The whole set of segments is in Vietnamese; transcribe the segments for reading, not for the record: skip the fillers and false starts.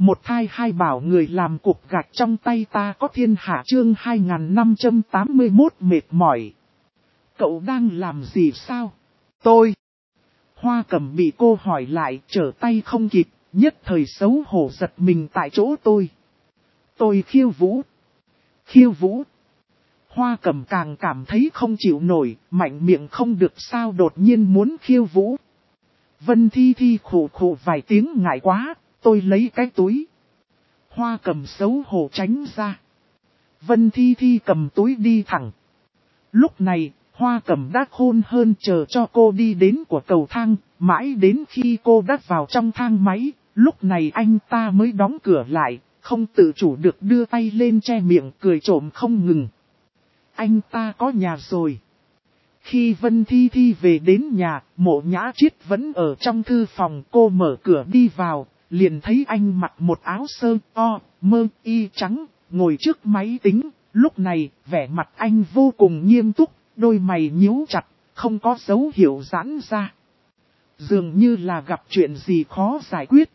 Một thai hai bảo người làm cục gạch trong tay ta có thiên hạ chương 2581 mệt mỏi. Cậu đang làm gì sao? Tôi. Hoa Cẩm bị cô hỏi lại trở tay không kịp, nhất thời xấu hổ giật mình tại chỗ tôi. Tôi khiêu vũ. Khiêu vũ. Hoa Cẩm càng cảm thấy không chịu nổi, mạnh miệng không được sao đột nhiên muốn khiêu vũ. Vân Thi Thi khổ khổ vài tiếng ngại quá, tôi lấy cái túi. Hoa Cẩm xấu hổ tránh ra. Vân Thi Thi cầm túi đi thẳng. Lúc này, Hoa Cẩm đã khôn hơn chờ cho cô đi đến của cầu thang, mãi đến khi cô đã vào trong thang máy, lúc này anh ta mới đóng cửa lại, không tự chủ được đưa tay lên che miệng cười trộm không ngừng. Anh ta có nhà rồi. Khi Vân Thi Thi về đến nhà, Mộ Nhã Triết vẫn ở trong thư phòng, cô mở cửa đi vào, liền thấy anh mặc một áo sơ mơ y trắng, ngồi trước máy tính, lúc này vẻ mặt anh vô cùng nghiêm túc, đôi mày nhíu chặt, không có dấu hiệu giãn ra. Dường như là gặp chuyện gì khó giải quyết.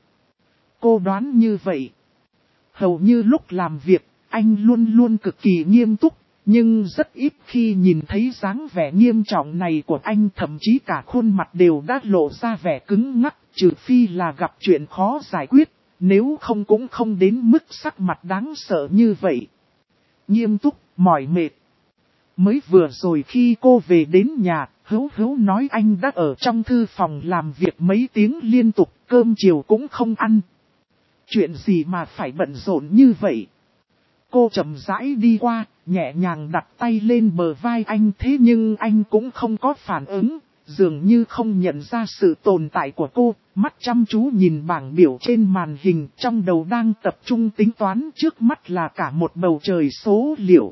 Cô đoán như vậy. Hầu như lúc làm việc, anh luôn luôn cực kỳ nghiêm túc. Nhưng rất ít khi nhìn thấy dáng vẻ nghiêm trọng này của anh, thậm chí cả khuôn mặt đều đã lộ ra vẻ cứng ngắc, trừ phi là gặp chuyện khó giải quyết, nếu không cũng không đến mức sắc mặt đáng sợ như vậy. Nghiêm túc, mỏi mệt. Mới vừa rồi khi cô về đến nhà, Hữu nói anh đã ở trong thư phòng làm việc mấy tiếng liên tục, cơm chiều cũng không ăn. Chuyện gì mà phải bận rộn như vậy? Cô chậm rãi đi qua, nhẹ nhàng đặt tay lên bờ vai anh, thế nhưng anh cũng không có phản ứng, dường như không nhận ra sự tồn tại của cô, mắt chăm chú nhìn bảng biểu trên màn hình, trong đầu đang tập trung tính toán, trước mắt là cả một bầu trời số liệu.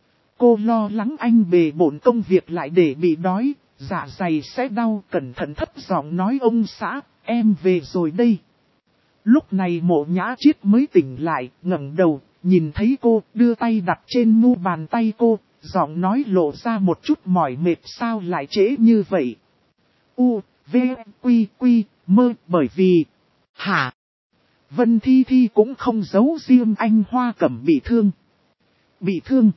Cô lo lắng anh bề bộn công việc lại để bị đói, dạ dày sẽ đau, cẩn thận thấp giọng nói ông xã, em về rồi đây. Lúc này Mộ Nhã Triết mới tỉnh lại, ngẩng đầu, nhìn thấy cô, đưa tay đặt trên mu bàn tay cô, giọng nói lộ ra một chút mỏi mệt, sao lại trễ như vậy. V, Quy, mơ, bởi vì... Hả? Vân Thi Thi cũng không giấu riêng anh Hoa Cẩm bị thương. Bị thương?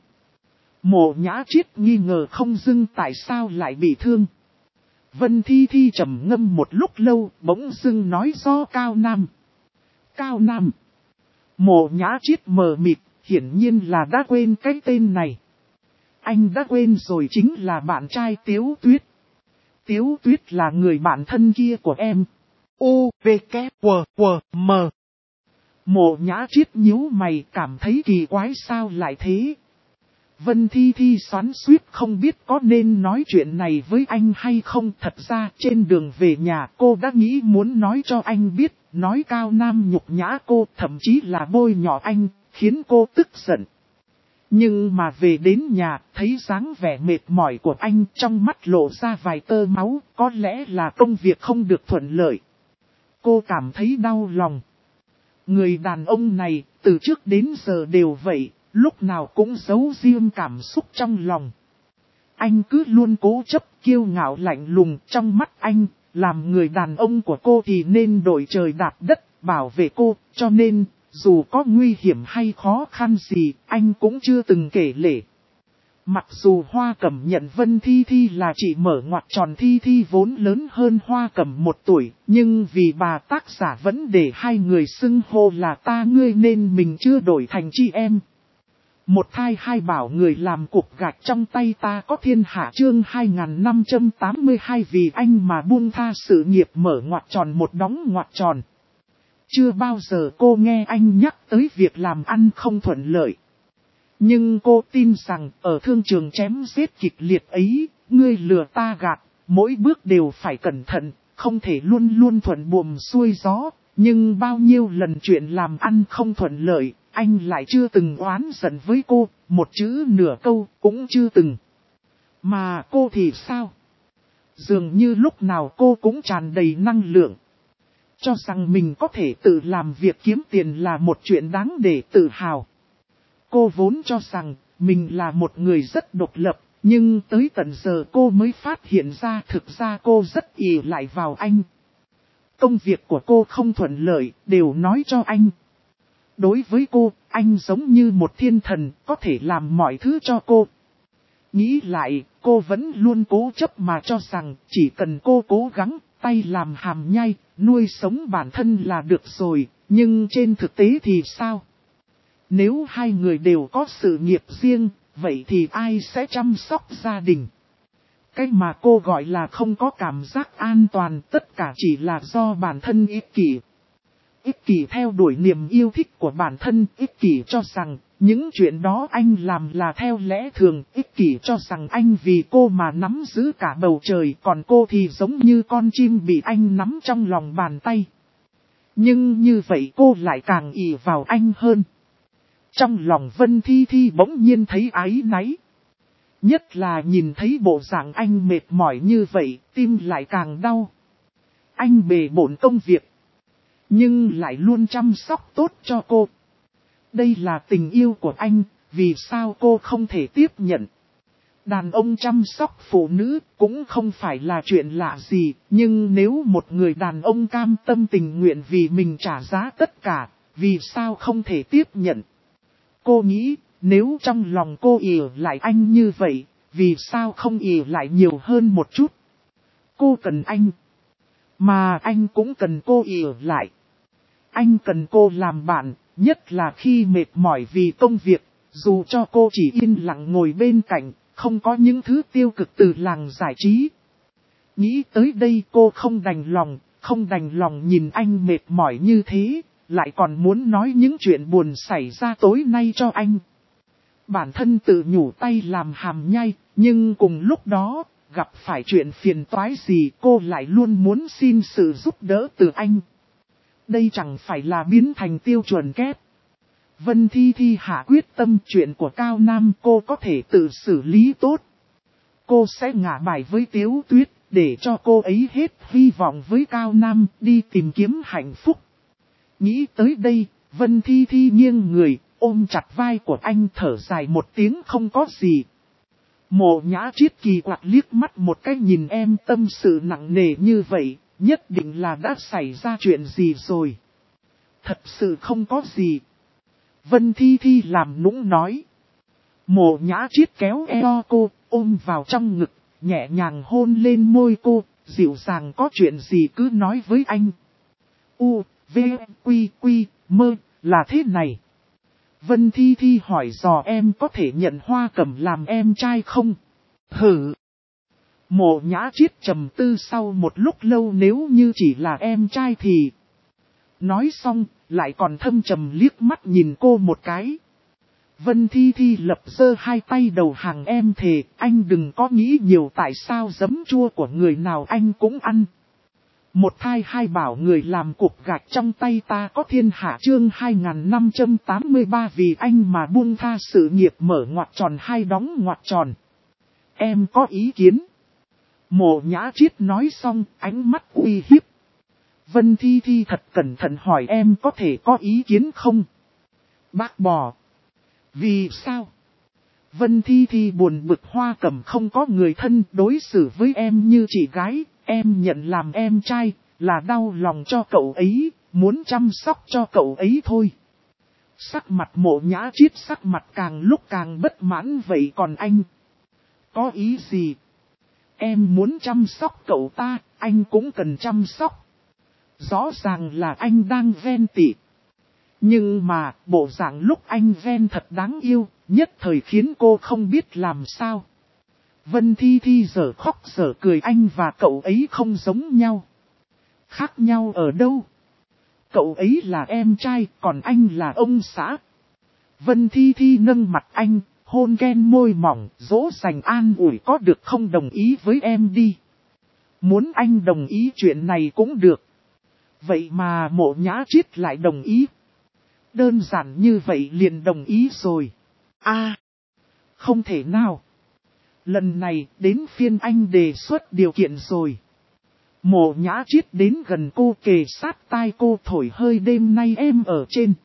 Mộ Nhã Triết nghi ngờ không dưng tại sao lại bị thương. Vân Thi Thi trầm ngâm một lúc lâu, bỗng dưng nói do Cao Nam. Cao Nam. Mộ Nhã Triết mờ mịt, hiển nhiên là đã quên cái tên này. Anh đã quên rồi, chính là bạn trai Tiếu Tuyết. Tiếu Tuyết là người bạn thân kia của em. V, K, W, M. Mộ Nhã Triết nhíu mày, cảm thấy kỳ quái, sao lại thế. Vân Thi Thi xoắn xuýt không biết có nên nói chuyện này với anh hay không. Thật ra trên đường về nhà cô đã nghĩ muốn nói cho anh biết, nói Cao Nam nhục nhã cô, thậm chí là bôi nhọ anh, khiến cô tức giận. Nhưng mà về đến nhà, thấy dáng vẻ mệt mỏi của anh, trong mắt lộ ra vài tơ máu, có lẽ là công việc không được thuận lợi. Cô cảm thấy đau lòng. Người đàn ông này, từ trước đến giờ đều vậy, lúc nào cũng giấu riêng cảm xúc trong lòng. Anh cứ luôn cố chấp, kiêu ngạo lạnh lùng, trong mắt anh, làm người đàn ông của cô thì nên đổi trời đạp đất, bảo vệ cô, cho nên, dù có nguy hiểm hay khó khăn gì, anh cũng chưa từng kể lể. Mặc dù Hoa Cẩm nhận Vân Thi Thi là chị mở ngoặc tròn, Thi Thi vốn lớn hơn Hoa Cẩm 1 tuổi, nhưng vì bà tác giả vẫn để hai người xưng hô là ta ngươi nên mình chưa đổi thành chị em. Một thai hai bảo người làm cục gạch trong tay ta có thiên hạ chương 2582 vì anh mà buông tha sự nghiệp mở ngoặc tròn một đóng ngoặc tròn. Chưa bao giờ cô nghe anh nhắc tới việc làm ăn không thuận lợi. Nhưng cô tin rằng ở thương trường chém giết kịch liệt ấy, ngươi lừa ta gạt, mỗi bước đều phải cẩn thận, không thể luôn luôn thuận buồm xuôi gió. Nhưng bao nhiêu lần chuyện làm ăn không thuận lợi, anh lại chưa từng oán giận với cô, một chữ nửa câu cũng chưa từng. Mà cô thì sao? Dường như lúc nào cô cũng tràn đầy năng lượng. Cho rằng mình có thể tự làm việc kiếm tiền là một chuyện đáng để tự hào. Cô vốn cho rằng mình là một người rất độc lập, nhưng tới tận giờ cô mới phát hiện ra thực ra cô rất ỷ lại vào anh. Công việc của cô không thuận lợi, đều nói cho anh. Đối với cô, anh giống như một thiên thần, có thể làm mọi thứ cho cô. Nghĩ lại, cô vẫn luôn cố chấp mà cho rằng chỉ cần cô cố gắng, tay làm hàm nhai, nuôi sống bản thân là được rồi, nhưng trên thực tế thì sao? Nếu hai người đều có sự nghiệp riêng, vậy thì ai sẽ chăm sóc gia đình? Cái mà cô gọi là không có cảm giác an toàn, tất cả chỉ là do bản thân ích kỷ. Ích kỷ theo đuổi niềm yêu thích của bản thân, ích kỷ cho rằng những chuyện đó anh làm là theo lẽ thường, ích kỷ cho rằng anh vì cô mà nắm giữ cả bầu trời, còn cô thì giống như con chim bị anh nắm trong lòng bàn tay. Nhưng như vậy cô lại càng ỷ vào anh hơn. Trong lòng Vân Thi Thi bỗng nhiên thấy áy náy. Nhất là nhìn thấy bộ dạng anh mệt mỏi như vậy, tim lại càng đau. Anh bề bộn công việc, nhưng lại luôn chăm sóc tốt cho cô. Đây là tình yêu của anh, vì sao cô không thể tiếp nhận? Đàn ông chăm sóc phụ nữ cũng không phải là chuyện lạ gì, nhưng nếu một người đàn ông cam tâm tình nguyện vì mình trả giá tất cả, vì sao không thể tiếp nhận? Cô nghĩ, nếu trong lòng cô ỷ lại anh như vậy, vì sao không ỷ lại nhiều hơn một chút? Cô cần anh, mà anh cũng cần cô ỷ lại. Anh cần cô làm bạn, nhất là khi mệt mỏi vì công việc, dù cho cô chỉ yên lặng ngồi bên cạnh, không có những thứ tiêu cực từ làng giải trí. Nghĩ tới đây cô không đành lòng nhìn anh mệt mỏi như thế, lại còn muốn nói những chuyện buồn xảy ra tối nay cho anh. Bản thân tự nhủ tay làm hàm nhai, nhưng cùng lúc đó, gặp phải chuyện phiền toái gì cô lại luôn muốn xin sự giúp đỡ từ anh. Đây chẳng phải là biến thành tiêu chuẩn kép. Vân Thi Thi hạ quyết tâm chuyện của Cao Nam cô có thể tự xử lý tốt. Cô sẽ ngả bài với Tiếu Tuyết, để cho cô ấy hết hy vọng với Cao Nam đi tìm kiếm hạnh phúc. Nghĩ tới đây, Vân Thi Thi nghiêng người, ôm chặt vai của anh thở dài một tiếng không có gì. Mộ Nhã Triết kỳ quặc liếc mắt một cái nhìn em tâm sự nặng nề như vậy, nhất định là đã xảy ra chuyện gì rồi. Thật sự không có gì. Vân Thi Thi làm nũng nói. Mộ Nhã Triết kéo eo cô, ôm vào trong ngực, nhẹ nhàng hôn lên môi cô, dịu dàng có chuyện gì cứ nói với anh. U, V, Quy, Quy, Mơ, là thế này. Vân Thi Thi hỏi dò em có thể nhận Hoa Cẩm làm em trai không? Hử! Mộ Nhã Triết trầm tư sau một lúc lâu nếu như chỉ là em trai thì... Nói xong, lại còn thâm trầm liếc mắt nhìn cô một cái. Vân Thi Thi lập giơ hai tay đầu hàng em thề, anh đừng có nghĩ nhiều tại sao giấm chua của người nào anh cũng ăn. Một thai hai bảo người làm cục gạch trong tay ta có thiên hạ chương 2583 vì anh mà buông tha sự nghiệp mở ngoặc tròn hai đóng ngoặc tròn. Em có ý kiến? Mộ Nhã Triết nói xong, ánh mắt uy hiếp. Vân Thi Thi thật cẩn thận hỏi em có thể có ý kiến không? Bác bỏ. Vì sao? Vân Thi Thi buồn bực Hoa Cẩm không có người thân đối xử với em như chị gái, em nhận làm em trai, là đau lòng cho cậu ấy, muốn chăm sóc cho cậu ấy thôi. Sắc mặt Mộ Nhã Triết sắc mặt càng lúc càng bất mãn vậy còn anh? Có ý gì? Em muốn chăm sóc cậu ta, anh cũng cần chăm sóc. Rõ ràng là anh đang ghen tị. Nhưng mà, bộ dạng lúc anh ghen thật đáng yêu, nhất thời khiến cô không biết làm sao. Vân Thi Thi giờ khóc giờ cười anh và cậu ấy không giống nhau. Khác nhau ở đâu? Cậu ấy là em trai, còn anh là ông xã. Vân Thi Thi nâng mặt anh, hôn ghen môi mỏng, dỗ dành an ủi có được không đồng ý với em đi. Muốn anh đồng ý chuyện này cũng được. Vậy mà Mộ Nhã Triết lại đồng ý. Đơn giản như vậy liền đồng ý rồi. Không thể nào. Lần này đến phiên anh đề xuất điều kiện rồi. Mộ Nhã Triết đến gần cô kề sát tai cô thổi hơi đêm nay em ở trên.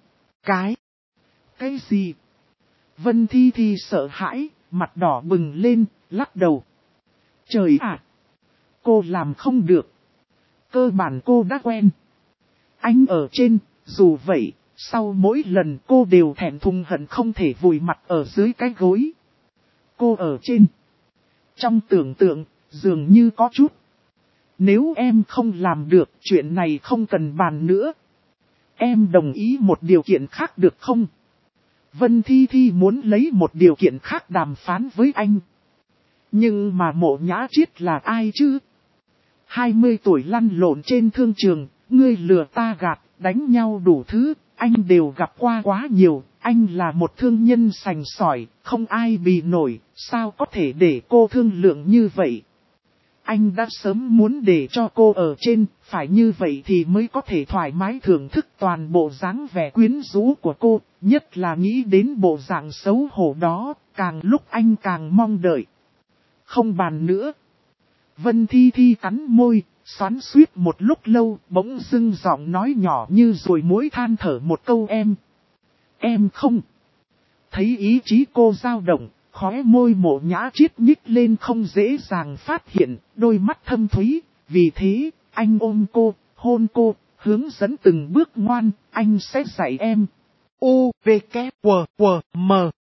Cái gì? Vân Thi Thi sợ hãi, mặt đỏ bừng lên, lắc đầu. Trời ạ! Cô làm không được. Cơ bản cô đã quen. Anh ở trên, dù vậy, Sau mỗi lần cô đều thẹn thùng hận không thể vùi mặt ở dưới cái gối. Cô ở trên. Trong tưởng tượng, dường như có chút. Nếu em không làm được chuyện này không cần bàn nữa. Em đồng ý một điều kiện khác được không? Vân Thi Thi muốn lấy một điều kiện khác đàm phán với anh. Nhưng mà Mộ Nhã Triết là ai chứ? 20 tuổi lăn lộn trên thương trường, ngươi lừa ta gạt, đánh nhau đủ thứ, anh đều gặp qua quá nhiều. Anh là một thương nhân sành sỏi, không ai bì nổi, sao có thể để cô thương lượng như vậy? Anh đã sớm muốn để cho cô ở trên, phải như vậy thì mới có thể thoải mái thưởng thức toàn bộ dáng vẻ quyến rũ của cô, nhất là nghĩ đến bộ dạng xấu hổ đó, càng lúc anh càng mong đợi. Không bàn nữa. Vân Thi Thi cắn môi, xoắn xuýt một lúc lâu, bỗng dưng giọng nói nhỏ như ruồi muối than thở một câu em. Em không. Thấy ý chí cô dao động, khóe môi Mộ Nhã Triết nhích lên không dễ dàng phát hiện, đôi mắt thâm thúy, vì thế, anh ôm cô, hôn cô, hướng dẫn từng bước ngoan, anh sẽ dạy em. U, V, K, W, W, M.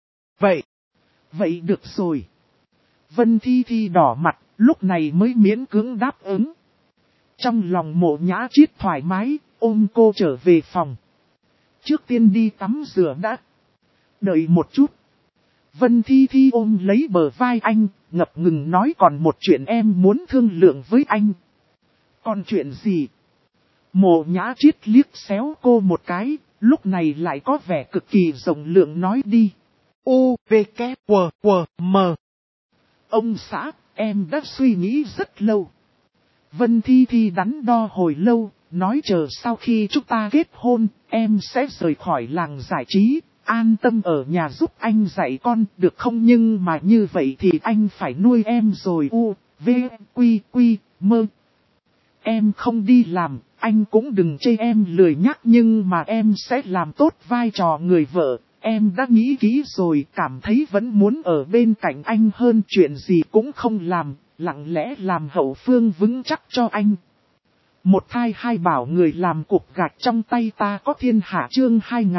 Vậy được rồi. Vân Thi Thi đỏ mặt, lúc này mới miễn cưỡng đáp ứng. Trong lòng Mộ Nhã Triết thoải mái, ôm cô trở về phòng. Trước tiên đi tắm rửa đã. Đợi một chút. Vân Thi Thi ôm lấy bờ vai anh, ngập ngừng nói còn một chuyện em muốn thương lượng với anh. Còn chuyện gì? Mộ Nhã Triết liếc xéo cô một cái, lúc này lại có vẻ cực kỳ rộng lượng nói đi. U, V, K, W, W, M. Ông xã, em đã suy nghĩ rất lâu. Vân Thi Thi đắn đo hồi lâu, nói chờ sau khi chúng ta kết hôn, em sẽ rời khỏi làng giải trí, an tâm ở nhà giúp anh dạy con, được không? Nhưng mà như vậy thì anh phải nuôi em rồi. U, V, Quy, Quy, Mơ. Em không đi làm, anh cũng đừng chê em lười nhắc, nhưng mà em sẽ làm tốt vai trò người vợ. Em đã nghĩ kỹ rồi, cảm thấy vẫn muốn ở bên cạnh anh hơn, chuyện gì cũng không làm, lặng lẽ làm hậu phương vững chắc cho anh. Một thai hai bảo người làm cục gạch trong tay ta có thiên hạ, chương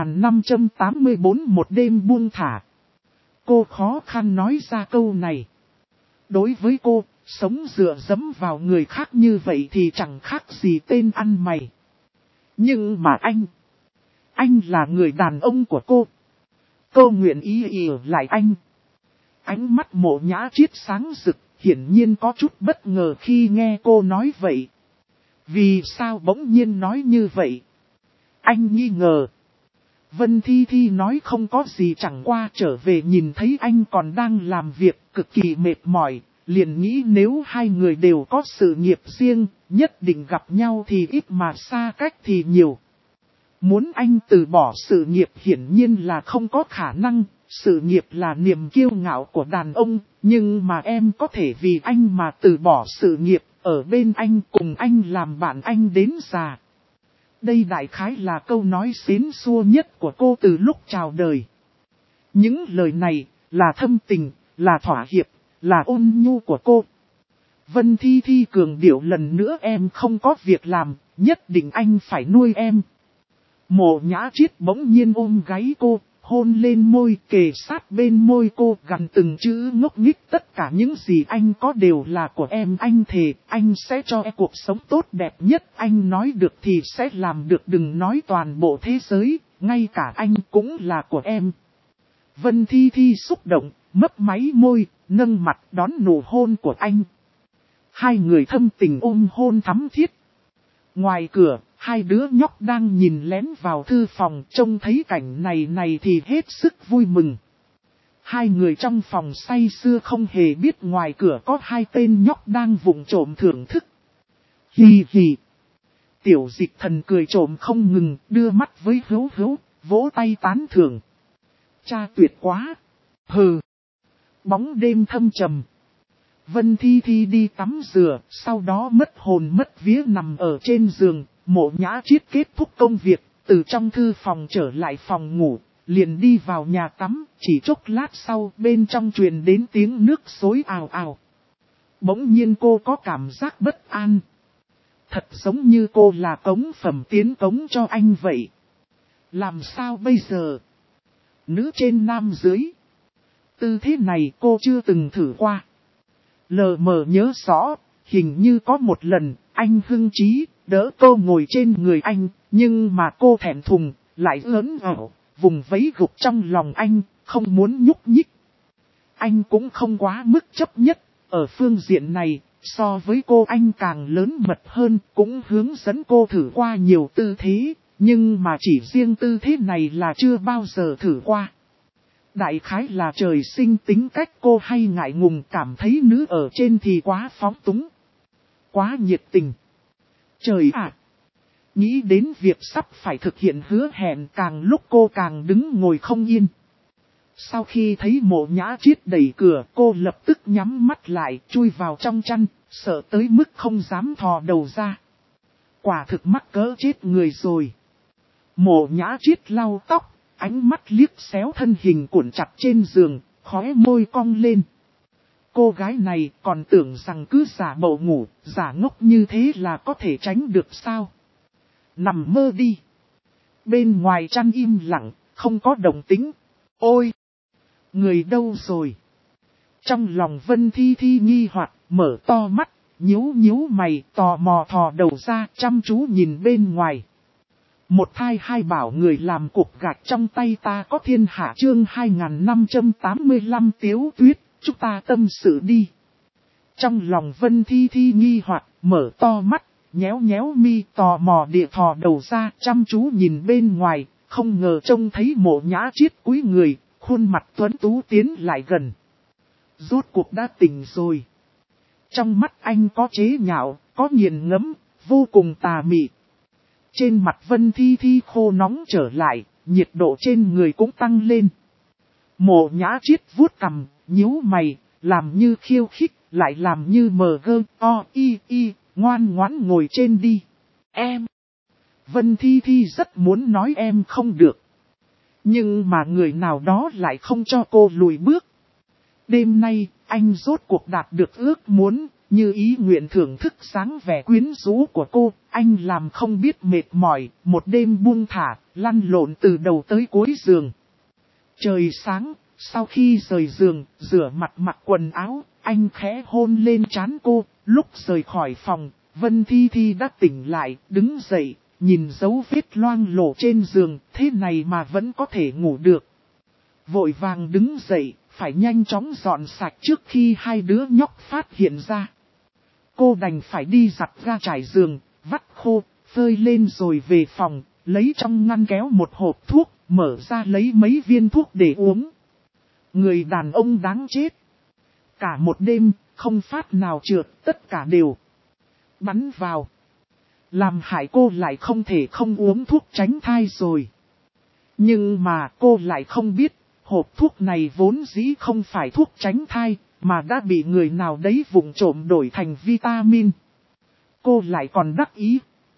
2584 một đêm buông thả. Cô khó khăn nói ra câu này. Đối với cô, sống dựa dẫm vào người khác như vậy thì chẳng khác gì tên ăn mày. Nhưng mà anh là người đàn ông của cô. Cô nguyện ý ở lại anh. Ánh mắt Mộ Nhã Triết sáng rực, hiển nhiên có chút bất ngờ khi nghe cô nói vậy. Vì sao bỗng nhiên nói như vậy? Anh nghi ngờ. Vân Thi Thi nói không có gì, chẳng qua trở về nhìn thấy anh còn đang làm việc cực kỳ mệt mỏi, liền nghĩ nếu hai người đều có sự nghiệp riêng, nhất định gặp nhau thì ít mà xa cách thì nhiều. Muốn anh từ bỏ sự nghiệp hiển nhiên là không có khả năng, sự nghiệp là niềm kiêu ngạo của đàn ông, nhưng mà em có thể vì anh mà từ bỏ sự nghiệp, ở bên anh cùng anh làm bạn anh đến già. Đây đại khái là câu nói xến xua nhất của cô từ lúc chào đời. Những lời này là thâm tình, là thỏa hiệp, là ôn nhu của cô. Vân Thi Thi cường điệu lần nữa, em không có việc làm, nhất định anh phải nuôi em. Mộ Nhã Triết bỗng nhiên ôm gáy cô, hôn lên môi, kề sát bên môi cô, gằn từng chữ ngốc nghếch, tất cả những gì anh có đều là của em, anh thề, anh sẽ cho em cuộc sống tốt đẹp nhất, anh nói được thì sẽ làm được, đừng nói toàn bộ thế giới, ngay cả anh cũng là của em. Vân Thi Thi xúc động, mấp máy môi, nâng mặt đón nụ hôn của anh. Hai người thâm tình ôm hôn thắm thiết. Ngoài cửa, hai đứa nhóc đang nhìn lén vào thư phòng, trông thấy cảnh này thì hết sức vui mừng. Hai người trong phòng say sưa không hề biết ngoài cửa có hai tên nhóc đang vụng trộm thưởng thức. Hì hì. Tiểu Dịch Thần cười trộm không ngừng, đưa mắt với Hữu Hữu, vỗ tay tán thưởng. Cha tuyệt quá. Hừ. Bóng đêm thâm trầm. Vân Thi Thi đi tắm rửa, sau đó mất hồn mất vía nằm ở trên giường. Mộ Nhã Triết kết thúc công việc, từ trong thư phòng trở lại phòng ngủ, liền đi vào nhà tắm, chỉ chốc lát sau bên trong truyền đến tiếng nước xối ào ào. Bỗng nhiên cô có cảm giác bất an. Thật giống như cô là cống phẩm tiến cống cho anh vậy. Làm sao bây giờ? Nữ trên nam dưới. Tư thế này cô chưa từng thử qua. Lờ mờ nhớ rõ, hình như có một lần, anh hưng trí, đỡ cô ngồi trên người anh, nhưng mà cô thẹn thùng, lại lớn ảo, vùng vẫy gục trong lòng anh, không muốn nhúc nhích. Anh cũng không quá mức chấp nhất, ở phương diện này, so với cô anh càng lớn mật hơn, cũng hướng dẫn cô thử qua nhiều tư thế, nhưng mà chỉ riêng tư thế này là chưa bao giờ thử qua. Đại khái là trời sinh tính cách cô hay ngại ngùng, cảm thấy nữ ở trên thì quá phóng túng, quá nhiệt tình. Trời ạ! Nghĩ đến việc sắp phải thực hiện hứa hẹn, càng lúc cô càng đứng ngồi không yên. Sau khi thấy Mộ Nhã Triết đẩy cửa, cô lập tức nhắm mắt lại, chui vào trong chăn, sợ tới mức không dám thò đầu ra. Quả thực mắc cỡ chết người rồi. Mộ Nhã Triết lau tóc, ánh mắt liếc xéo thân hình cuộn chặt trên giường, khóe môi cong lên. Cô gái này còn tưởng rằng cứ giả bộ ngủ, giả ngốc như thế là có thể tránh được sao? Nằm mơ đi. Bên ngoài chăn im lặng, không có động tĩnh. Ôi! Người đâu rồi? Trong lòng Vân Thi Thi nghi hoặc, mở to mắt, nhíu nhíu mày, tò mò thò đầu ra, chăm chú nhìn bên ngoài. Một thai hai bảo người làm cục gạch trong tay ta có thiên hạ chương 2585 Tiếu Tuyết, chúng ta tâm sự đi. Trong lòng Vân Thi Thi nghi hoặc, mở to mắt, nhéo nhéo mi, tò mò địa thò đầu ra, chăm chú nhìn bên ngoài, không ngờ trông thấy Mộ Nhã Triết cúi người, khuôn mặt tuấn tú tiến lại gần. Rốt cuộc đã tỉnh rồi. Trong mắt anh có chế nhạo, có nghiền ngẫm, vô cùng tà mị. Trên mặt Vân Thi Thi khô nóng trở lại, nhiệt độ trên người cũng tăng lên. Mộ Nhã Triết vuốt cằm, nhíu mày, làm như khiêu khích, lại làm như mờ gơ, ngoan ngoãn ngồi trên đi. Em. Vân Thi Thi rất muốn nói em không được. Nhưng mà người nào đó lại không cho cô lùi bước. Đêm nay, anh rốt cuộc đạt được ước muốn, như ý nguyện thưởng thức sáng vẻ quyến rũ của cô. Anh làm không biết mệt mỏi, một đêm buông thả, lăn lộn từ đầu tới cuối giường. Trời sáng, sau khi rời giường, rửa mặt mặc quần áo, anh khẽ hôn lên trán cô. Lúc rời khỏi phòng, Vân Thi Thi đã tỉnh lại, đứng dậy. Nhìn dấu vết loang lổ trên giường, thế này mà vẫn có thể ngủ được. Vội vàng đứng dậy, phải nhanh chóng dọn sạch trước khi hai đứa nhóc phát hiện ra. Cô đành phải đi giặt ra trải giường, vắt khô, phơi lên rồi về phòng, lấy trong ngăn kéo một hộp thuốc, mở ra lấy mấy viên thuốc để uống. Người đàn ông đáng chết. Cả một đêm, không phát nào trượt, tất cả đều bắn vào. Làm hại cô lại không thể không uống thuốc tránh thai rồi. Nhưng mà cô lại không biết, hộp thuốc này vốn dĩ không phải thuốc tránh thai, mà đã bị người nào đấy vụng trộm đổi thành vitamin. Cô lại còn đắc ý.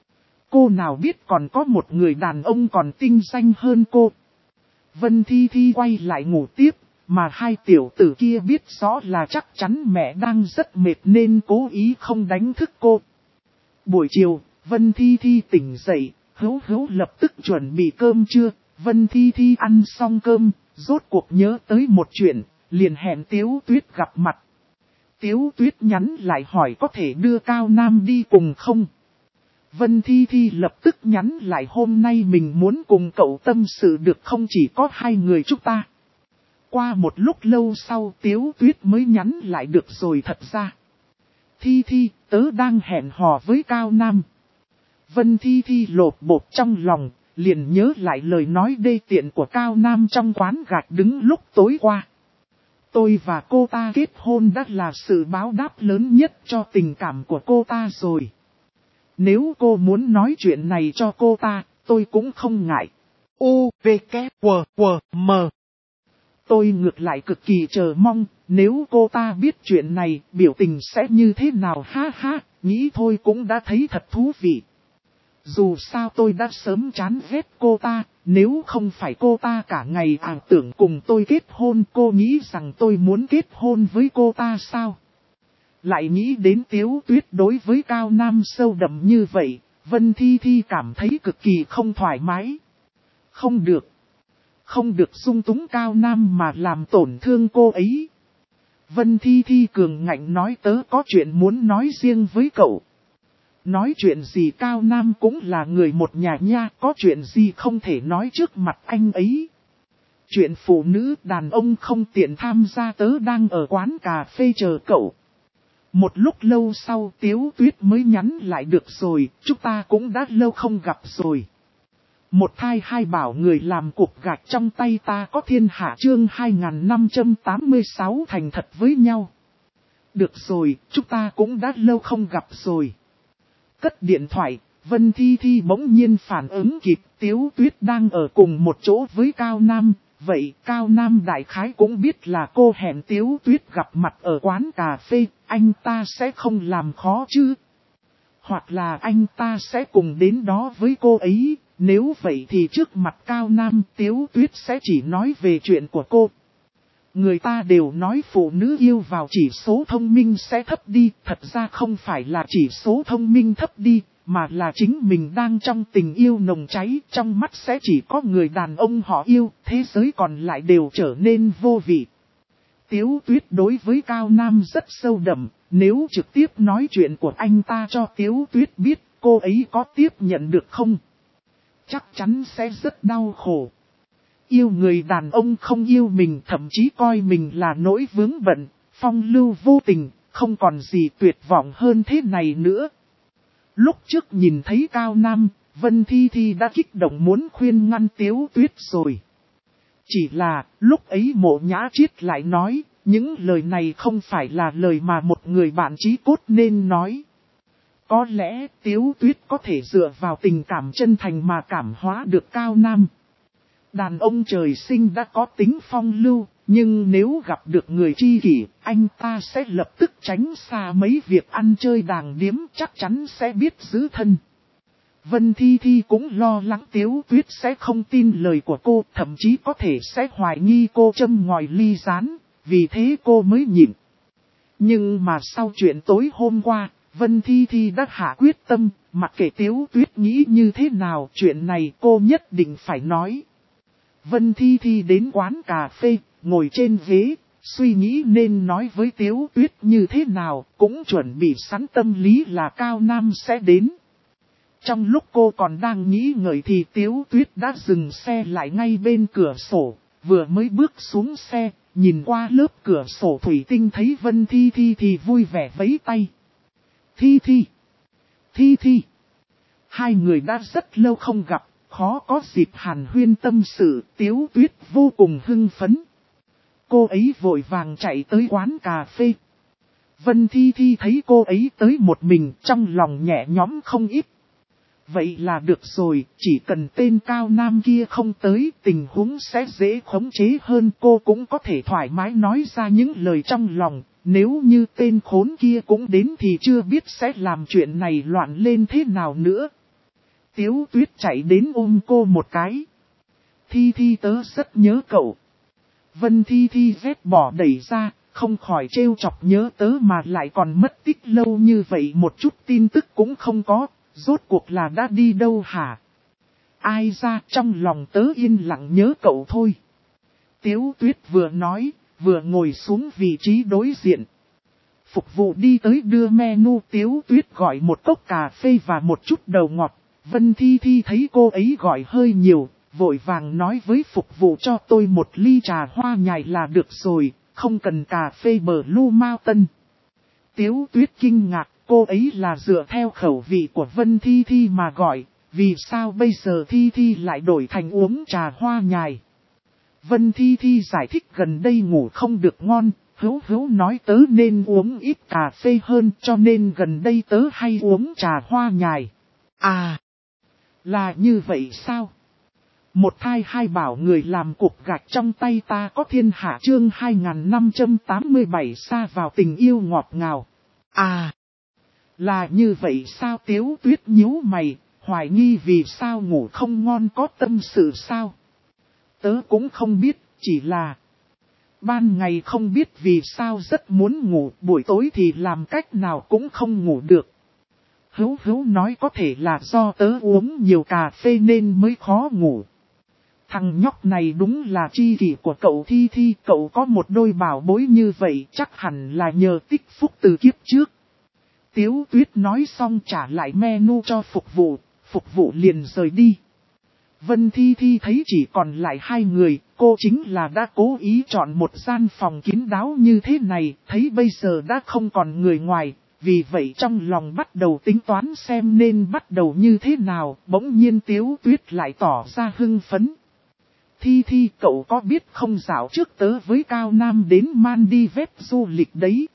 Cô nào biết còn có một người đàn ông còn tinh danh hơn cô. Vân Thi Thi quay lại ngủ tiếp, mà hai tiểu tử kia biết rõ là chắc chắn mẹ đang rất mệt nên cố ý không đánh thức cô. Buổi chiều, Vân Thi Thi tỉnh dậy, hữu lập tức chuẩn bị cơm trưa. Vân Thi Thi ăn xong cơm, rốt cuộc nhớ tới một chuyện, liền hẹn Tiếu Tuyết gặp mặt. Tiếu Tuyết nhắn lại hỏi có thể đưa Cao Nam đi cùng không? Vân Thi Thi lập tức nhắn lại hôm nay mình muốn cùng cậu tâm sự được không, chỉ có hai người chúng ta. Qua một lúc lâu sau Tiếu Tuyết mới nhắn lại được rồi thật ra. Thi Thi, tớ đang hẹn hò với Cao Nam. Vân Thi Thi lột bột trong lòng, liền nhớ lại lời nói đê tiện của Cao Nam trong quán gạch đứng lúc tối qua. Tôi và cô ta kết hôn đã là sự báo đáp lớn nhất cho tình cảm của cô ta rồi. Nếu cô muốn nói chuyện này cho cô ta, tôi cũng không ngại. U, V, K, W, W, M. Tôi ngược lại cực kỳ chờ mong, nếu cô ta biết chuyện này, biểu tình sẽ như thế nào, ha ha, nghĩ thôi cũng đã thấy thật thú vị. Dù sao tôi đã sớm chán ghét cô ta, nếu không phải cô ta cả ngày ảo tưởng cùng tôi kết hôn, cô nghĩ rằng tôi muốn kết hôn với cô ta sao? Lại nghĩ đến Tiếu Tuyết đối với Cao Nam sâu đậm như vậy, Vân Thi Thi cảm thấy cực kỳ không thoải mái. Không được. Không được dung túng Cao Nam mà làm tổn thương cô ấy. Vân Thi Thi cường ngạnh nói tớ có chuyện muốn nói riêng với cậu. Nói chuyện gì Cao Nam cũng là người một nhà nha, có chuyện gì không thể nói trước mặt anh ấy. Chuyện phụ nữ đàn ông không tiện tham gia tớ đang ở quán cà phê chờ cậu. Một lúc lâu sau Tiếu Tuyết mới nhắn lại được rồi, chúng ta cũng đã lâu không gặp rồi. Một thai hai bảo người làm cục gạch trong tay ta có thiên hạ chương 2586 thành thật với nhau. Được rồi, chúng ta cũng đã lâu không gặp rồi. Cất điện thoại, Vân Thi Thi bỗng nhiên phản ứng kịp, Tiếu Tuyết đang ở cùng một chỗ với Cao Nam. Vậy Cao Nam đại khái cũng biết là cô hẹn Tiếu Tuyết gặp mặt ở quán cà phê, anh ta sẽ không làm khó chứ. Hoặc là anh ta sẽ cùng đến đó với cô ấy, nếu vậy thì trước mặt Cao Nam Tiếu Tuyết sẽ chỉ nói về chuyện của cô. Người ta đều nói phụ nữ yêu vào chỉ số thông minh sẽ thấp đi, thật ra không phải là chỉ số thông minh thấp đi, mà là chính mình đang trong tình yêu nồng cháy, trong mắt sẽ chỉ có người đàn ông họ yêu, thế giới còn lại đều trở nên vô vị. Tiếu Tuyết đối với Cao Nam rất sâu đậm, nếu trực tiếp nói chuyện của anh ta cho Tiếu Tuyết biết, cô ấy có tiếp nhận được không? Chắc chắn sẽ rất đau khổ. Yêu người đàn ông không yêu mình, thậm chí coi mình là nỗi vướng bận, phong lưu vô tình, không còn gì tuyệt vọng hơn thế này nữa. Lúc trước nhìn thấy Cao Nam, Vân Thi Thi đã kích động muốn khuyên ngăn Tiếu Tuyết rồi. Chỉ là, lúc ấy Mộ Nhã Triết lại nói, những lời này không phải là lời mà một người bạn chí cốt nên nói. Có lẽ Tiếu Tuyết có thể dựa vào tình cảm chân thành mà cảm hóa được Cao Nam. Đàn ông trời sinh đã có tính phong lưu, nhưng nếu gặp được người tri kỷ, anh ta sẽ lập tức tránh xa mấy việc ăn chơi đàng điếm, chắc chắn sẽ biết giữ thân. Vân Thi Thi cũng lo lắng Tiếu Tuyết sẽ không tin lời của cô, thậm chí có thể sẽ hoài nghi cô châm ngòi ly gián, vì thế cô mới nhịn. Nhưng mà sau chuyện tối hôm qua, Vân Thi Thi đã hạ quyết tâm, mặc kệ Tiếu Tuyết nghĩ như thế nào, chuyện này cô nhất định phải nói. Vân Thi Thi đến quán cà phê, ngồi trên ghế, suy nghĩ nên nói với Tiếu Tuyết như thế nào, cũng chuẩn bị sẵn tâm lý là Cao Nam sẽ đến. Trong lúc cô còn đang nghĩ ngợi thì Tiếu Tuyết đã dừng xe lại ngay bên cửa sổ, vừa mới bước xuống xe, nhìn qua lớp cửa sổ thủy tinh thấy Vân Thi Thi thì vui vẻ vẫy tay. Thi Thi! Thi Thi! Hai người đã rất lâu không gặp. Khó có dịp hàn huyên tâm sự, Tiếu Tuyết vô cùng hưng phấn. Cô ấy vội vàng chạy tới quán cà phê. Vân Thi Thi thấy cô ấy tới một mình, trong lòng nhẹ nhõm không ít. Vậy là được rồi, chỉ cần tên Cao Nam kia không tới, tình huống sẽ dễ khống chế hơn, cô cũng có thể thoải mái nói ra những lời trong lòng. Nếu như tên khốn kia cũng đến thì chưa biết sẽ làm chuyện này loạn lên thế nào nữa. Tiếu Tuyết chạy đến ôm cô một cái. Thi Thi tớ rất nhớ cậu. Vân Thi Thi vết bỏ đẩy ra, không khỏi trêu chọc nhớ tớ mà lại còn mất tích lâu như vậy, một chút tin tức cũng không có, rốt cuộc là đã đi đâu hả? Ai ra, trong lòng tớ yên lặng nhớ cậu thôi. Tiếu Tuyết vừa nói, vừa ngồi xuống vị trí đối diện. Phục vụ đi tới đưa menu, Tiếu Tuyết gọi một cốc cà phê và một chút đầu ngọt. Vân Thi Thi thấy cô ấy gọi hơi nhiều, vội vàng nói với phục vụ cho tôi một ly trà hoa nhài là được rồi, không cần cà phê Blue Mountain. Tiếu Tuyết kinh ngạc, cô ấy là dựa theo khẩu vị của Vân Thi Thi mà gọi, vì sao bây giờ Thi Thi lại đổi thành uống trà hoa nhài. Vân Thi Thi giải thích gần đây ngủ không được ngon, Hữu nói tớ nên uống ít cà phê hơn, cho nên gần đây tớ hay uống trà hoa nhài. À, là như vậy sao? Một thai hai bảo người làm cục gạch trong tay ta có thiên hạ chương 2587 xa vào tình yêu ngọt ngào. À, là như vậy sao? Tiếu Tuyết nhíu mày, hoài nghi vì sao ngủ không ngon, có tâm sự sao? Tớ cũng không biết, chỉ là ban ngày không biết vì sao rất muốn ngủ, buổi tối thì làm cách nào cũng không ngủ được. Hữu nói có thể là do tớ uống nhiều cà phê nên mới khó ngủ. Thằng nhóc này đúng là tri kỷ của cậu Thi Thi, cậu có một đôi bảo bối như vậy chắc hẳn là nhờ tích phúc từ kiếp trước. Tiếu Tuyết nói xong trả lại menu cho phục vụ liền rời đi. Vân Thi Thi thấy chỉ còn lại hai người, cô chính là đã cố ý chọn một gian phòng kín đáo như thế này, thấy bây giờ đã không còn người ngoài, vì vậy trong lòng bắt đầu tính toán xem nên bắt đầu như thế nào, bỗng nhiên Tiếu Tuyết lại tỏ ra hưng phấn. Thi Thi, cậu có biết không, dạo trước tớ với Cao Nam đến Maldives du lịch đấy.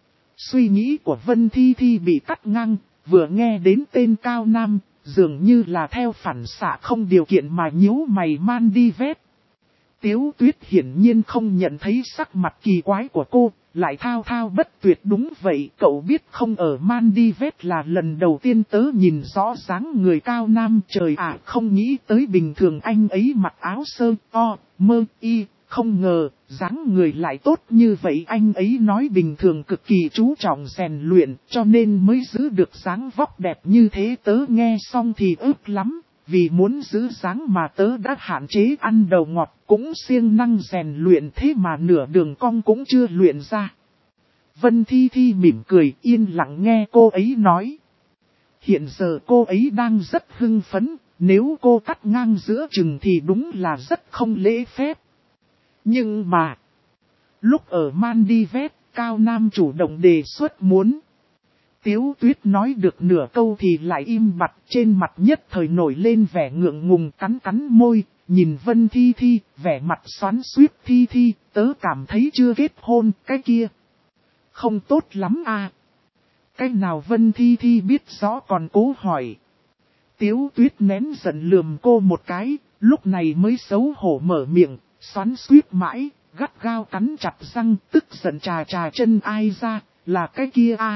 Suy nghĩ của Vân Thi Thi bị cắt ngang, vừa nghe đến tên Cao Nam, dường như là theo phản xạ không điều kiện mà nhíu mày Maldives. Tiếu Tuyết hiển nhiên không nhận thấy sắc mặt kỳ quái của cô, lại thao thao bất tuyệt. Đúng vậy, cậu biết không, ở Maldives là lần đầu tiên tớ nhìn rõ dáng người Cao Nam. Trời ạ, không nghĩ tới bình thường anh ấy mặc áo sơ mơ y, không ngờ dáng người lại tốt như vậy. Anh ấy nói bình thường cực kỳ chú trọng rèn luyện, cho nên mới giữ được dáng vóc đẹp như thế. Tớ nghe xong thì ức lắm. Vì muốn giữ dáng mà tớ đã hạn chế ăn đầu ngọt, cũng siêng năng rèn luyện, thế mà nửa đường cong cũng chưa luyện ra. Vân Thi Thi mỉm cười yên lặng nghe cô ấy nói. Hiện giờ cô ấy đang rất hưng phấn, nếu cô cắt ngang giữa chừng thì đúng là rất không lễ phép. Nhưng mà, lúc ở Maldives, Cao Nam chủ động đề xuất muốn. Tiếu Tuyết nói được nửa câu thì lại im bặt, trên mặt nhất thời nổi lên vẻ ngượng ngùng, cắn môi, nhìn Vân Thi Thi, vẻ mặt xoắn xuýt. Thi Thi, tớ cảm thấy chưa kết hôn, cái kia không tốt lắm à. Cái nào? Vân Thi Thi biết rõ còn cố hỏi. Tiếu Tuyết nén giận lườm cô một cái, lúc này mới xấu hổ mở miệng, xoắn xuýt mãi, gắt gao cắn chặt răng, tức giận trà chân ai ra, là cái kia à.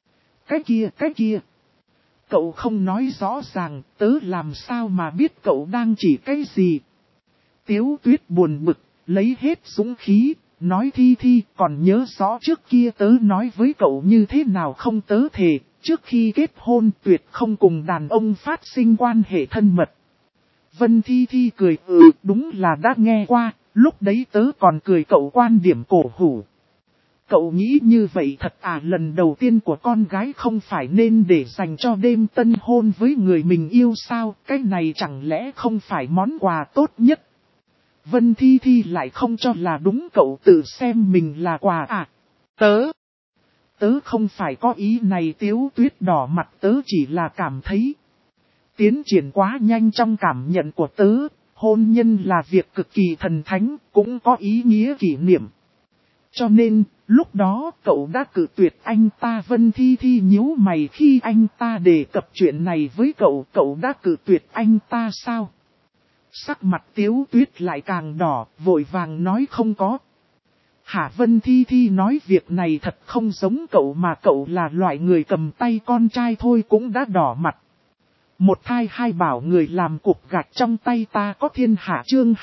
Cái kia. Cậu không nói rõ ràng, tớ làm sao mà biết cậu đang chỉ cái gì. Tiếu Tuyết buồn bực, lấy hết dũng khí, nói Thi Thi, còn nhớ rõ trước kia tớ nói với cậu như thế nào không? Tớ thề, trước khi kết hôn tuyệt không cùng đàn ông phát sinh quan hệ thân mật. Vân Thi Thi cười, đúng là đã nghe qua, lúc đấy tớ còn cười cậu quan điểm cổ hủ. Cậu nghĩ như vậy thật à? Lần đầu tiên của con gái không phải nên để dành cho đêm tân hôn với người mình yêu sao? Cái này chẳng lẽ không phải món quà tốt nhất? Vân Thi Thi lại không cho là đúng, cậu tự xem mình là quà à? Tớ không phải có ý này. Tiếu Tuyết đỏ mặt, tớ chỉ là cảm thấy tiến triển quá nhanh trong cảm nhận của tớ. Hôn nhân là việc cực kỳ thần thánh, cũng có ý nghĩa kỷ niệm. Cho nên, lúc đó cậu đã cự tuyệt anh ta. Vân Thi Thi nhíu mày, khi anh ta đề cập chuyện này với cậu đã cự tuyệt anh ta sao? Sắc mặt Tiếu Tuyết lại càng đỏ, vội vàng nói không có. Hả? Vân Thi Thi nói việc này thật không giống cậu mà, cậu là loại người cầm tay con trai thôi cũng đã đỏ mặt. Một thai hai bảo người làm cục gạch trong tay ta có thiên hạ. Chương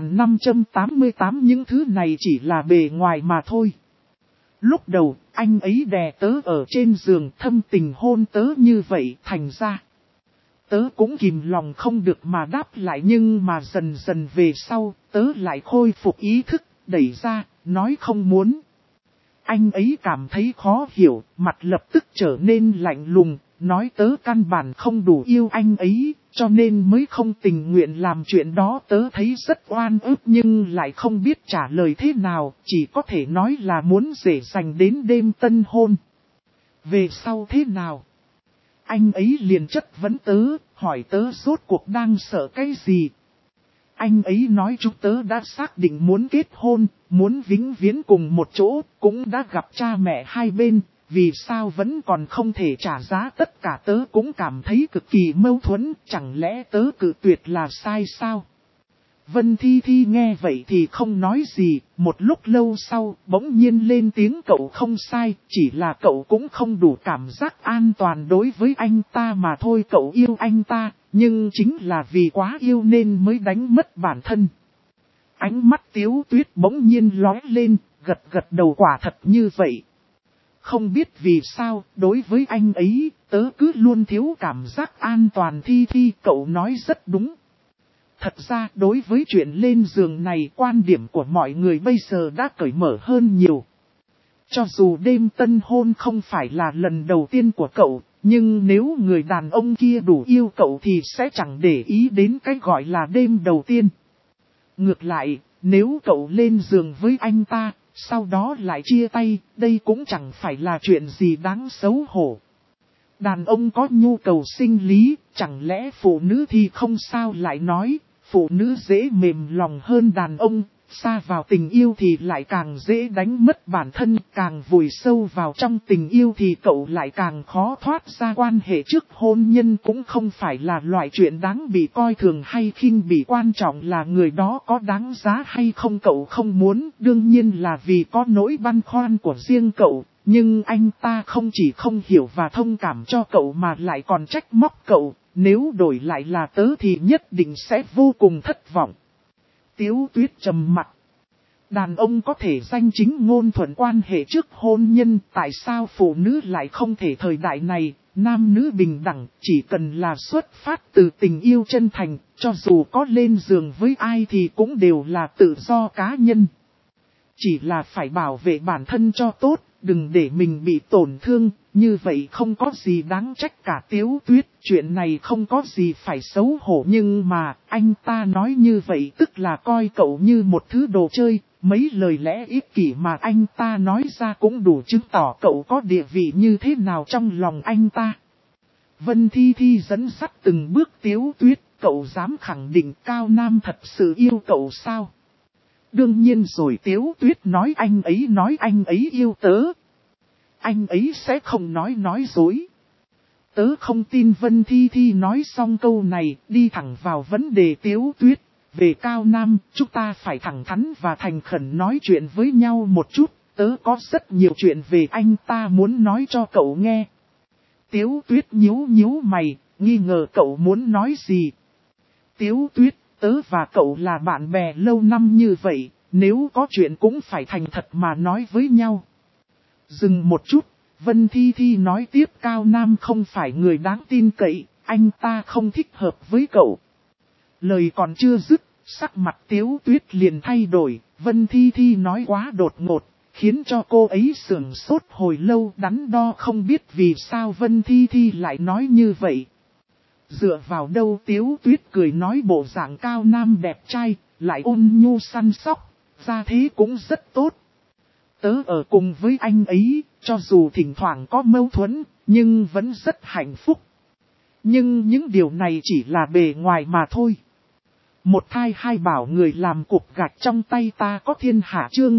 2588. Những thứ này chỉ là bề ngoài mà thôi. Lúc đầu, anh ấy đè tớ ở trên giường, thâm tình hôn tớ như vậy, thành ra tớ cũng kìm lòng không được mà đáp lại. Nhưng mà dần dần về sau, tớ lại khôi phục ý thức, đẩy ra, nói không muốn. Anh ấy cảm thấy khó hiểu, mặt lập tức trở nên lạnh lùng, nói tớ căn bản không đủ yêu anh ấy, cho nên mới không tình nguyện làm chuyện đó. Tớ thấy rất oan ức nhưng lại không biết trả lời thế nào, chỉ có thể nói là muốn dễ dành đến đêm tân hôn. Về sau thế nào? Anh ấy liền chất vấn tớ, hỏi tớ rốt cuộc đang sợ cái gì? Anh ấy nói chúng tớ đã xác định muốn kết hôn, muốn vĩnh viễn cùng một chỗ, cũng đã gặp cha mẹ hai bên, vì sao vẫn còn không thể trả giá tất cả? Tớ cũng cảm thấy cực kỳ mâu thuẫn, chẳng lẽ tớ cự tuyệt là sai sao? Vân Thi Thi nghe vậy thì không nói gì, một lúc lâu sau, bỗng nhiên lên tiếng, cậu không sai, chỉ là cậu cũng không đủ cảm giác an toàn đối với anh ta mà thôi. Cậu yêu anh ta, nhưng chính là vì quá yêu nên mới đánh mất bản thân. Ánh mắt Tiếu Tuyết bỗng nhiên lóe lên, gật đầu, quả thật như vậy. Không biết vì sao, đối với anh ấy, tớ cứ luôn thiếu cảm giác an toàn. Thi Thi, cậu nói rất đúng. Thật ra đối với chuyện lên giường này quan điểm của mọi người bây giờ đã cởi mở hơn nhiều. Cho dù đêm tân hôn không phải là lần đầu tiên của cậu, nhưng nếu người đàn ông kia đủ yêu cậu thì sẽ chẳng để ý đến cái gọi là đêm đầu tiên. Ngược lại, nếu cậu lên giường với anh ta, sau đó lại chia tay, đây cũng chẳng phải là chuyện gì đáng xấu hổ. Đàn ông có nhu cầu sinh lý, chẳng lẽ phụ nữ thì không sao lại nói, phụ nữ dễ mềm lòng hơn đàn ông, xa vào tình yêu thì lại càng dễ đánh mất bản thân, càng vùi sâu vào trong tình yêu thì cậu lại càng khó thoát ra. Quan hệ trước hôn nhân cũng không phải là loại chuyện đáng bị coi thường hay khinh bỉ, quan trọng là người đó có đáng giá hay không. Cậu không muốn, đương nhiên là vì có nỗi băn khoăn của riêng cậu. Nhưng anh ta không chỉ không hiểu và thông cảm cho cậu mà lại còn trách móc cậu, nếu đổi lại là tớ thì nhất định sẽ vô cùng thất vọng. Tiếu Tuyết trầm mặt. Đàn ông có thể danh chính ngôn thuận quan hệ trước hôn nhân, tại sao phụ nữ lại không thể? Thời đại này, nam nữ bình đẳng, chỉ cần là xuất phát từ tình yêu chân thành, cho dù có lên giường với ai thì cũng đều là tự do cá nhân. Chỉ là phải bảo vệ bản thân cho tốt, đừng để mình bị tổn thương, như vậy không có gì đáng trách cả. Tiếu Tuyết, chuyện này không có gì phải xấu hổ, nhưng mà anh ta nói như vậy tức là coi cậu như một thứ đồ chơi. Mấy lời lẽ ích kỷ mà anh ta nói ra cũng đủ chứng tỏ cậu có địa vị như thế nào trong lòng anh ta. Vân Thi Thi dẫn dắt từng bước Tiếu Tuyết, cậu dám khẳng định Cao Nam thật sự yêu cậu sao? Đương nhiên rồi. Tiếu Tuyết nói anh ấy yêu tớ. Anh ấy sẽ không nói dối. Tớ không tin. Vân Thi Thi nói xong câu này, đi thẳng vào vấn đề. Tiếu Tuyết, về Cao Nam, chúng ta phải thẳng thắn và thành khẩn nói chuyện với nhau một chút. Tớ có rất nhiều chuyện về anh ta muốn nói cho cậu nghe. Tiếu Tuyết nhíu mày, nghi ngờ cậu muốn nói gì. Tiếu Tuyết, tớ và cậu là bạn bè lâu năm như vậy, nếu có chuyện cũng phải thành thật mà nói với nhau. Dừng một chút, Vân Thi Thi nói tiếp. Cao Nam không phải người đáng tin cậy, anh ta không thích hợp với cậu. Lời còn chưa dứt, sắc mặt Tiếu Tuyết liền thay đổi. Vân Thi Thi nói quá đột ngột, khiến cho cô ấy sửng sốt hồi lâu, đắn đo không biết vì sao Vân Thi Thi lại nói như vậy. Dựa vào đâu? Tiếu Tuyết cười nói bộ dạng Cao Nam đẹp trai, lại ôn nhu săn sóc, ra thế cũng rất tốt. Tớ ở cùng với anh ấy, cho dù thỉnh thoảng có mâu thuẫn, nhưng vẫn rất hạnh phúc. Nhưng những điều này chỉ là bề ngoài mà thôi. Một thai hai bảo người làm cục gạch trong tay ta có thiên hạ. Chương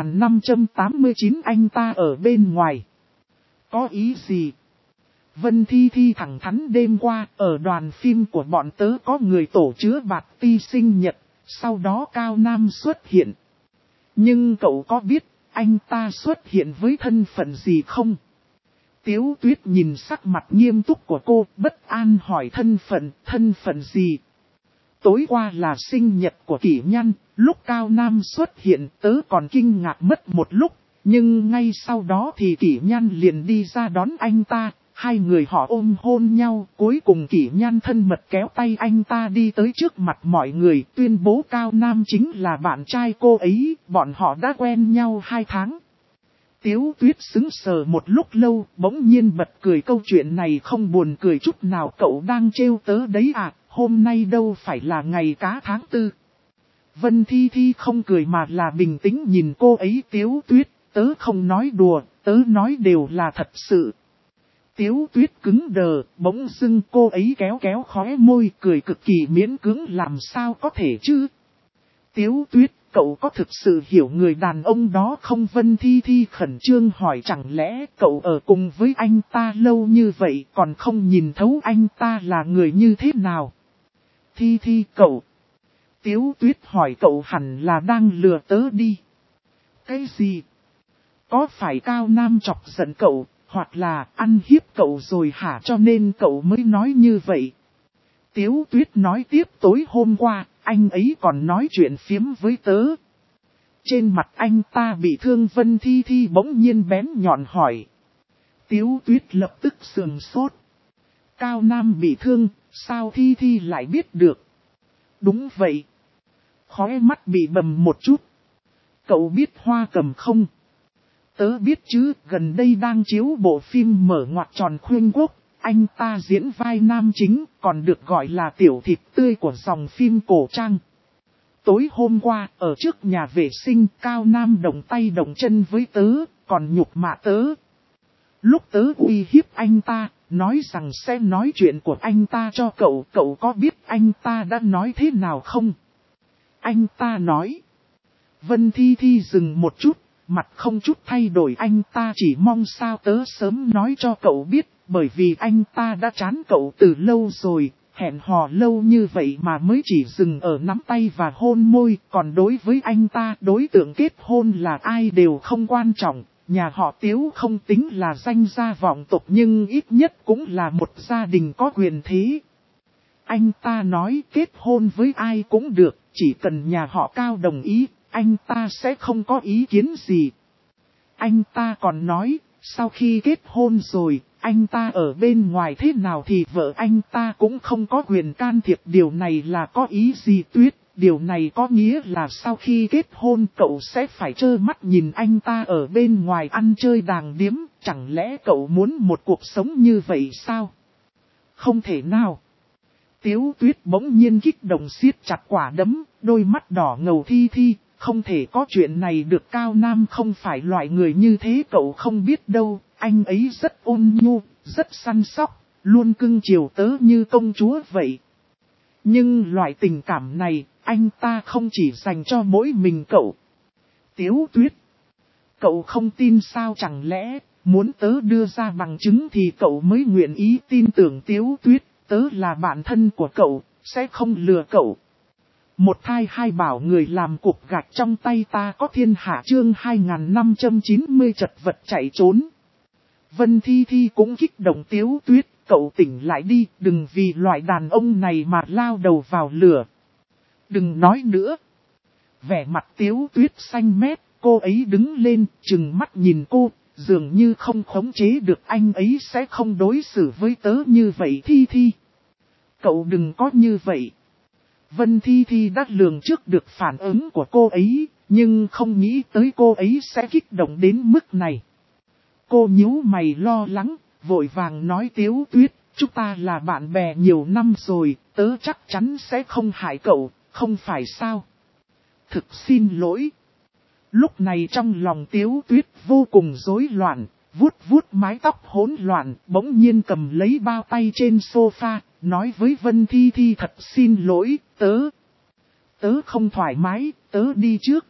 2589. Anh ta ở bên ngoài. Có ý gì? Vân Thi Thi thẳng thắn. Đêm qua, ở đoàn phim của bọn tớ có người tổ chứa bạt ti sinh nhật, sau đó Cao Nam xuất hiện. Nhưng cậu có biết anh ta xuất hiện với thân phận gì không? Tiếu Tuyết nhìn sắc mặt nghiêm túc của cô, bất an hỏi thân phận gì? Tối qua là sinh nhật của Kỷ Nhan, lúc Cao Nam xuất hiện tớ còn kinh ngạc mất một lúc, nhưng ngay sau đó thì Kỷ Nhan liền đi ra đón anh ta. Hai người họ ôm hôn nhau, cuối cùng Kỷ Nhan thân mật kéo tay anh ta đi tới trước mặt mọi người, tuyên bố Cao Nam chính là bạn trai cô ấy, bọn họ đã quen nhau 2 tháng. Tiếu Tuyết sững sờ một lúc lâu, bỗng nhiên bật cười. Câu chuyện này không buồn cười chút nào. Cậu đang trêu tớ đấy à, hôm nay đâu phải là ngày cá tháng 4. Vân Thi Thi không cười mà là bình tĩnh nhìn cô ấy. Tiếu Tuyết, tớ không nói đùa, tớ nói đều là thật sự. Tiếu Tuyết cứng đờ, bỗng dưng cô ấy kéo khóe môi, cười cực kỳ miễn cưỡng. Làm sao có thể chứ? Tiếu Tuyết, cậu có thực sự hiểu người đàn ông đó không? Vân Thi Thi khẩn trương hỏi. Chẳng lẽ cậu ở cùng với anh ta lâu như vậy còn không nhìn thấu anh ta là người như thế nào? Thi Thi, cậu. Tiếu Tuyết hỏi. Cậu hẳn là đang lừa tớ đi. Cái gì? Có phải Cao Nam chọc giận cậu, hoặc là ăn hiếp cậu rồi hả, cho nên cậu mới nói như vậy? Tiếu Tuyết nói tiếp. Tối hôm qua, anh ấy còn nói chuyện phiếm với tớ. Trên mặt anh ta bị thương. Vân Thi Thi bỗng nhiên bén nhọn hỏi. Tiếu Tuyết lập tức sườn sốt. Cao Nam bị thương, sao Thi Thi lại biết được? Đúng vậy. Khóe mắt bị bầm một chút. Cậu biết Hoa Cầm không? Tớ biết chứ, gần đây đang chiếu bộ phim Mở ngoặc tròn khuyên quốc. Anh ta diễn vai nam chính, còn được gọi là tiểu thịt tươi của dòng phim cổ trang. Tối hôm qua, ở trước nhà vệ sinh, Cao Nam động tay động chân với tớ, còn nhục mạ tớ. Lúc tớ uy hiếp anh ta, nói rằng sẽ nói chuyện của anh ta cho cậu, cậu có biết anh ta đã nói thế nào không? Anh ta nói. Vân Thi Thi dừng một chút, mặt không chút thay đổi, anh ta chỉ mong sao tớ sớm nói cho cậu biết, bởi vì anh ta đã chán cậu từ lâu rồi, hẹn hò lâu như vậy mà mới chỉ dừng ở nắm tay và hôn môi, còn đối với anh ta đối tượng kết hôn là ai đều không quan trọng, nhà họ Tiếu không tính là danh gia vọng tộc nhưng ít nhất cũng là một gia đình có quyền thế. Anh ta nói kết hôn với ai cũng được, chỉ cần nhà họ Cao đồng ý, anh ta sẽ không có ý kiến gì. Anh ta còn nói, sau khi kết hôn rồi, anh ta ở bên ngoài thế nào thì vợ anh ta cũng không có quyền can thiệp. Điều này là có ý gì Tuyết? Điều này có nghĩa là sau khi kết hôn cậu sẽ phải trơ mắt nhìn anh ta ở bên ngoài ăn chơi đàng điếm. Chẳng lẽ cậu muốn một cuộc sống như vậy sao? Không thể nào. Tiếu Tuyết bỗng nhiên kích động siết chặt quả đấm, đôi mắt đỏ ngầu. Thi Thi, không thể có chuyện này được. Cao Nam không phải loại người như thế, cậu không biết đâu, anh ấy rất ôn nhu, rất săn sóc, luôn cưng chiều tớ như công chúa vậy. Nhưng loại tình cảm này, anh ta không chỉ dành cho mỗi mình cậu. Tiếu Tuyết, cậu không tin sao? Chẳng lẽ muốn tớ đưa ra bằng chứng thì cậu mới nguyện ý tin tưởng? Tiếu Tuyết, tớ là bạn thân của cậu, sẽ không lừa cậu. Một thai hai bảo người làm cục gạch trong tay ta có thiên hạ. Chương 2590 chật vật chạy trốn. Vân Thi Thi cũng kích động. Tiếu Tuyết, cậu tỉnh lại đi, đừng vì loại đàn ông này mà lao đầu vào lửa. Đừng nói nữa. Vẻ mặt Tiếu Tuyết xanh mét, cô ấy đứng lên, trừng mắt nhìn cô, dường như không khống chế được. Anh ấy sẽ không đối xử với tớ như vậy. Thi Thi, cậu đừng có như vậy. Vân Thi Thi đã lường trước được phản ứng của cô ấy, nhưng không nghĩ tới cô ấy sẽ kích động đến mức này. Cô nhíu mày lo lắng, vội vàng nói Tiếu Tuyết, chúng ta là bạn bè nhiều năm rồi, tớ chắc chắn sẽ không hại cậu, không phải sao? Thực xin lỗi. Lúc này trong lòng Tiếu Tuyết vô cùng rối loạn, vuốt vuốt mái tóc hỗn loạn, bỗng nhiên cầm lấy bao tay trên sofa, nói với Vân Thi Thi thật xin lỗi, tớ không thoải mái, tớ đi trước.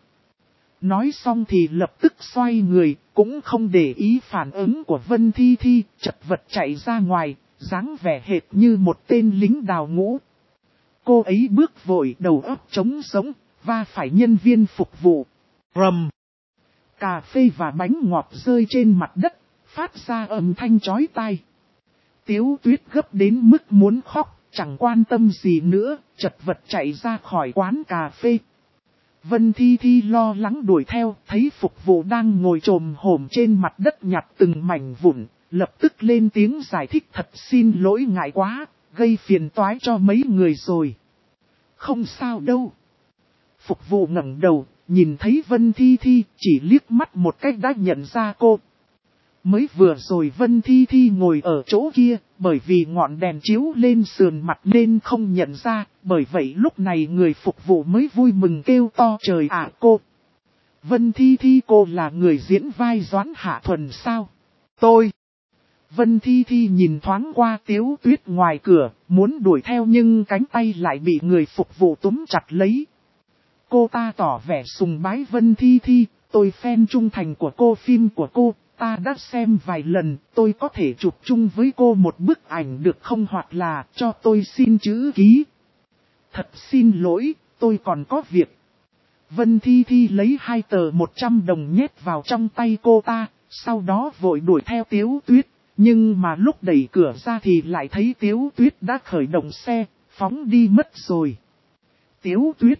Nói xong thì lập tức xoay người, cũng không để ý phản ứng của Vân Thi Thi, chật vật chạy ra ngoài, dáng vẻ hệt như một tên lính đào ngũ. Cô ấy bước vội, đầu óc trống sống, va phải nhân viên phục vụ. Rầm! Cà phê và bánh ngọt rơi trên mặt đất, phát ra âm thanh chói tai. Tiếu Tuyết gấp đến mức muốn khóc, chẳng quan tâm gì nữa, chật vật chạy ra khỏi quán cà phê. Vân Thi Thi lo lắng đuổi theo, thấy phục vụ đang ngồi chồm hổm trên mặt đất nhặt từng mảnh vụn, lập tức lên tiếng giải thích thật xin lỗi ngại quá, gây phiền toái cho mấy người rồi. Không sao đâu. Phục vụ ngẩng đầu, nhìn thấy Vân Thi Thi, chỉ liếc mắt một cách đã nhận ra cô. Mới vừa rồi Vân Thi Thi ngồi ở chỗ kia, bởi vì ngọn đèn chiếu lên sườn mặt nên không nhận ra, bởi vậy lúc này người phục vụ mới vui mừng kêu to trời ạ cô. Vân Thi Thi, cô là người diễn vai Doãn Hạ Thuần sao? Tôi. Vân Thi Thi nhìn thoáng qua Tiếu Tuyết ngoài cửa, muốn đuổi theo nhưng cánh tay lại bị người phục vụ túm chặt lấy. Cô ta tỏ vẻ sùng bái Vân Thi Thi, tôi fan trung thành của cô, phim của cô, ta đã xem vài lần, tôi có thể chụp chung với cô một bức ảnh được không, hoặc là cho tôi xin chữ ký. Thật xin lỗi, tôi còn có việc. Vân Thi Thi lấy 2 tờ 100 đồng nhét vào trong tay cô ta, sau đó vội đuổi theo Tiếu Tuyết, nhưng mà lúc đẩy cửa ra thì lại thấy Tiếu Tuyết đã khởi động xe, phóng đi mất rồi. Tiếu Tuyết.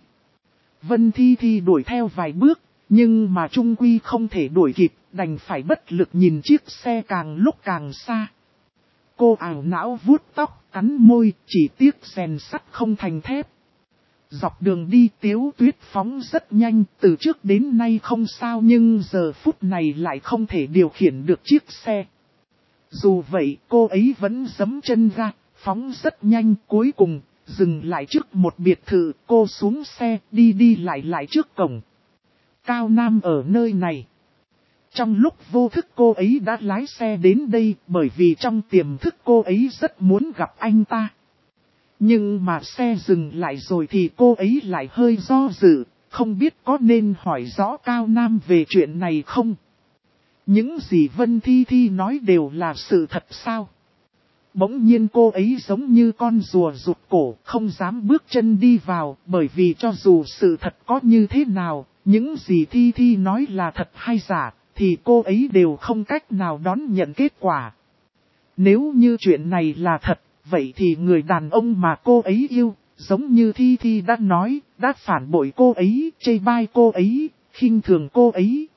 Vân Thi Thi đuổi theo vài bước, nhưng mà trung quy không thể đuổi kịp, đành phải bất lực nhìn chiếc xe càng lúc càng xa. Cô ảo não vuốt tóc, cắn môi, chỉ tiếc rèn sắt không thành thép. Dọc đường đi Tiếu Tuyết phóng rất nhanh, từ trước đến nay không sao nhưng giờ phút này lại không thể điều khiển được chiếc xe. Dù vậy cô ấy vẫn giẫm chân ga, phóng rất nhanh, cuối cùng dừng lại trước một biệt thự, cô xuống xe đi lại trước cổng. Cao Nam ở nơi này. Trong lúc vô thức cô ấy đã lái xe đến đây bởi vì trong tiềm thức cô ấy rất muốn gặp anh ta. Nhưng mà xe dừng lại rồi thì cô ấy lại hơi do dự, không biết có nên hỏi rõ Cao Nam về chuyện này không? Những gì Vân Thi Thi nói đều là sự thật sao? Bỗng nhiên cô ấy giống như con rùa rụt cổ, không dám bước chân đi vào, bởi vì cho dù sự thật có như thế nào, những gì Thi Thi nói là thật hay giả, thì cô ấy đều không cách nào đón nhận kết quả. Nếu như chuyện này là thật, vậy thì người đàn ông mà cô ấy yêu, giống như Thi Thi đã nói, đã phản bội cô ấy, chê bai cô ấy, khinh thường cô ấy.